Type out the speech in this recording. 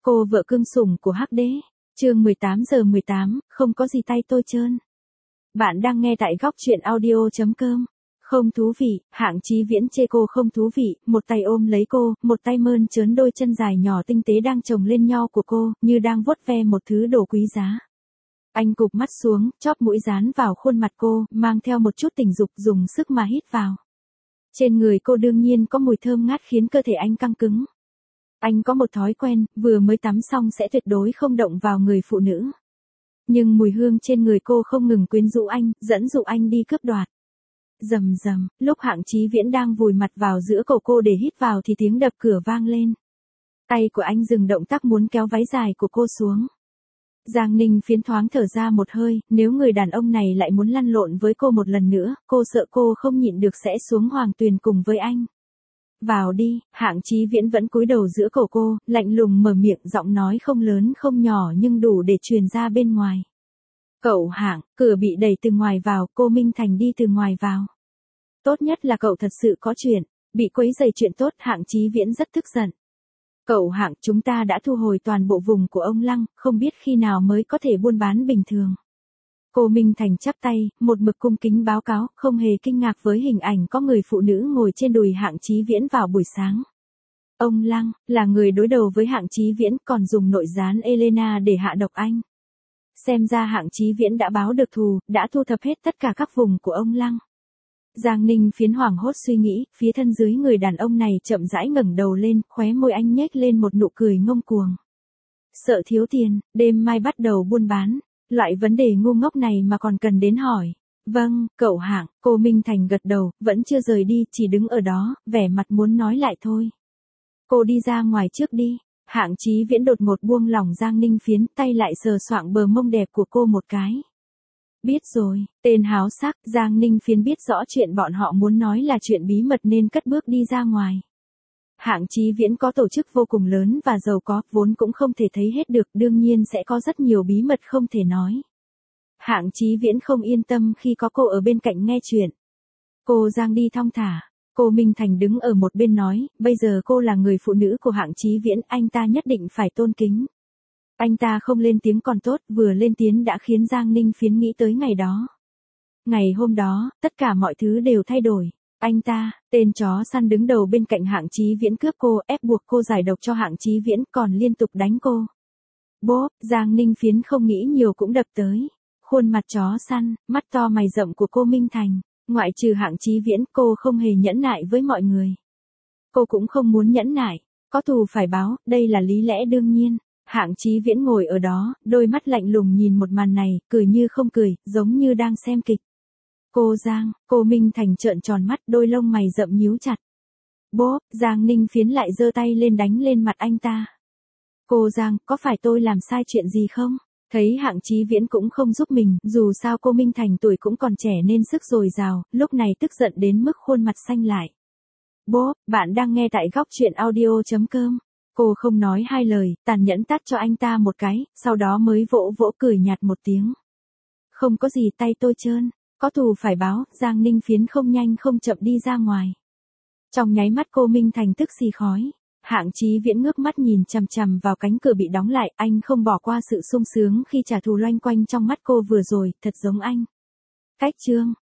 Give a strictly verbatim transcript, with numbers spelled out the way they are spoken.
Cô vợ cưng sủng của Hắc Đế. Chương mười tám giờ mười tám, không có gì tay tôi trơn. Bạn đang nghe tại góc truyện audio chấm com. Không thú vị, Hạng Chí Viễn chê cô không thú vị, một tay ôm lấy cô, một tay mơn trớn đôi chân dài nhỏ tinh tế đang chồng lên nhau của cô, như đang vuốt ve một thứ đồ quý giá. Anh cụp mắt xuống, chóp mũi dán vào khuôn mặt cô, mang theo một chút tình dục dùng sức mà hít vào. Trên người cô đương nhiên có mùi thơm ngát khiến cơ thể anh căng cứng. Anh có một thói quen, vừa mới tắm xong sẽ tuyệt đối không động vào người phụ nữ. Nhưng mùi hương trên người cô không ngừng quyến rũ anh, dẫn dụ anh đi cướp đoạt. Rầm rầm, lúc Hạng Chí Viễn đang vùi mặt vào giữa cổ cô để hít vào thì tiếng đập cửa vang lên. Tay của anh dừng động tác muốn kéo váy dài của cô xuống. Giang Ninh Phiến thoáng thở ra một hơi, nếu người đàn ông này lại muốn lăn lộn với cô một lần nữa, cô sợ cô không nhịn được sẽ xuống Hoàng Tuyền cùng với anh. Vào đi, Hạng Chí Viễn vẫn cúi đầu giữa cổ cô, lạnh lùng mở miệng, giọng nói không lớn không nhỏ nhưng đủ để truyền ra bên ngoài. Cậu Hạng, cửa bị đẩy từ ngoài vào, cô Minh Thành đi từ ngoài vào. Tốt nhất là cậu thật sự có chuyện, bị quấy rầy chuyện tốt. Hạng Chí Viễn rất tức giận. Cậu Hạng, chúng ta đã thu hồi toàn bộ vùng của ông Lăng, không biết khi nào mới có thể buôn bán bình thường. Cô Minh Thành chắp tay, một mực cung kính báo cáo, không hề kinh ngạc với hình ảnh có người phụ nữ ngồi trên đùi Hạng Chí Viễn vào buổi sáng. Ông Lăng, là người đối đầu với Hạng Chí Viễn, còn dùng nội gián Elena để hạ độc anh. Xem ra Hạng Chí Viễn đã báo được thù, đã thu thập hết tất cả các vùng của ông Lăng. Giang Ninh Phiến hoảng hốt suy nghĩ, phía thân dưới người đàn ông này chậm rãi ngẩng đầu lên, khóe môi anh nhếch lên một nụ cười ngông cuồng. Sợ thiếu tiền, đêm mai bắt đầu buôn bán. Loại vấn đề ngu ngốc này mà còn cần đến hỏi. Vâng, cậu Hạng, cô Minh Thành gật đầu, vẫn chưa rời đi, chỉ đứng ở đó, vẻ mặt muốn nói lại thôi. Cô đi ra ngoài trước đi. Hạng Chí Viễn đột ngột buông lỏng Giang Ninh Phiến, tay lại sờ soạng bờ mông đẹp của cô một cái. Biết rồi, tên háo sắc. Giang Ninh Phiến biết rõ chuyện bọn họ muốn nói là chuyện bí mật nên cất bước đi ra ngoài. Hạng Chí Viễn có tổ chức vô cùng lớn và giàu có, vốn cũng không thể thấy hết được, đương nhiên sẽ có rất nhiều bí mật không thể nói. Hạng Chí Viễn không yên tâm khi có cô ở bên cạnh nghe chuyện. Cô Giang đi thong thả, cô Minh Thành đứng ở một bên nói, bây giờ cô là người phụ nữ của Hạng Chí Viễn, anh ta nhất định phải tôn kính. Anh ta không lên tiếng còn tốt, vừa lên tiếng đã khiến Giang Ninh Phiến nghĩ tới ngày đó. Ngày hôm đó, tất cả mọi thứ đều thay đổi. Anh ta, tên chó săn đứng đầu bên cạnh Hạng Chí Viễn cướp cô, ép buộc cô giải độc cho Hạng Chí Viễn, còn liên tục đánh cô. Bốp, Giang Ninh Phiến không nghĩ nhiều cũng đập tới. Khuôn mặt chó săn, mắt to mày rậm của cô Minh Thành, ngoại trừ Hạng Chí Viễn, cô không hề nhẫn nại với mọi người. Cô cũng không muốn nhẫn nại, có thù phải báo, đây là lý lẽ đương nhiên. Hạng Chí Viễn ngồi ở đó, đôi mắt lạnh lùng nhìn một màn này, cười như không cười, giống như đang xem kịch. Cô Giang, cô Minh Thành trợn tròn mắt, đôi lông mày rậm nhíu chặt. Bốp, Giang Ninh Phiến lại giơ tay lên đánh lên mặt anh ta. Cô Giang, có phải tôi làm sai chuyện gì không? Thấy Hạng Chí Viễn cũng không giúp mình, dù sao cô Minh Thành tuổi cũng còn trẻ nên sức dồi dào, lúc này tức giận đến mức khuôn mặt xanh lại. Bốp, bạn đang nghe tại góc truyện audio chấm com. Cô không nói hai lời, tàn nhẫn tát cho anh ta một cái, sau đó mới vỗ vỗ cười nhạt một tiếng. Không có gì tay tôi trơn. Có thù phải báo. Giang Ninh Phiến không nhanh không chậm đi ra ngoài. Trong nháy mắt cô Minh Thành tức xì khói. Hạng Chí Viễn ngước mắt nhìn chằm chằm vào cánh cửa bị đóng lại, anh không bỏ qua sự sung sướng khi trả thù loanh quanh trong mắt cô vừa rồi, thật giống anh. Cách chương.